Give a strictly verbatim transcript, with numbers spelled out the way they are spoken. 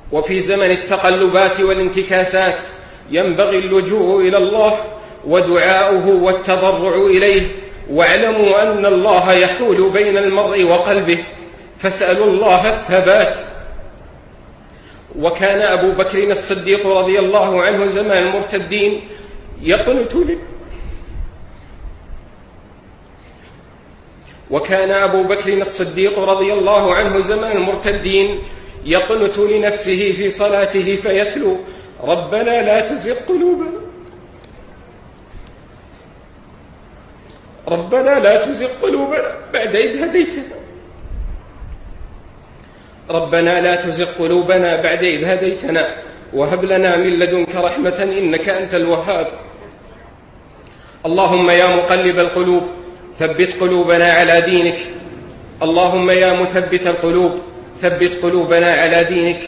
وفي زمن التقلبات والانتكاسات ينبغي اللجوء إلى الله ودعاؤه والتضرع إليه، واعلموا أن الله يحول بين المرء وقلبه، فاسألوا الله الثبات. وكان أبو بكر الصديق رضي الله عنه زمان المرتدين يقنت وكان أبو بكر الصديق رضي الله عنه زمان المرتدين يقنت لنفسه في صلاته فيتلو: ربنا لا تزغ قلوبنا ربنا لا تزغ قلوبنا بعد إذ هديتنا ربنا لا تزغ قلوبنا بعد إذ هديتنا وهب لنا من لدنك رحمة إنك أنت الوهاب. اللهم يا مقلب القلوب ثبت قلوبنا على دينك. اللهم يا مثبت القلوب ثبت قلوبنا على دينك.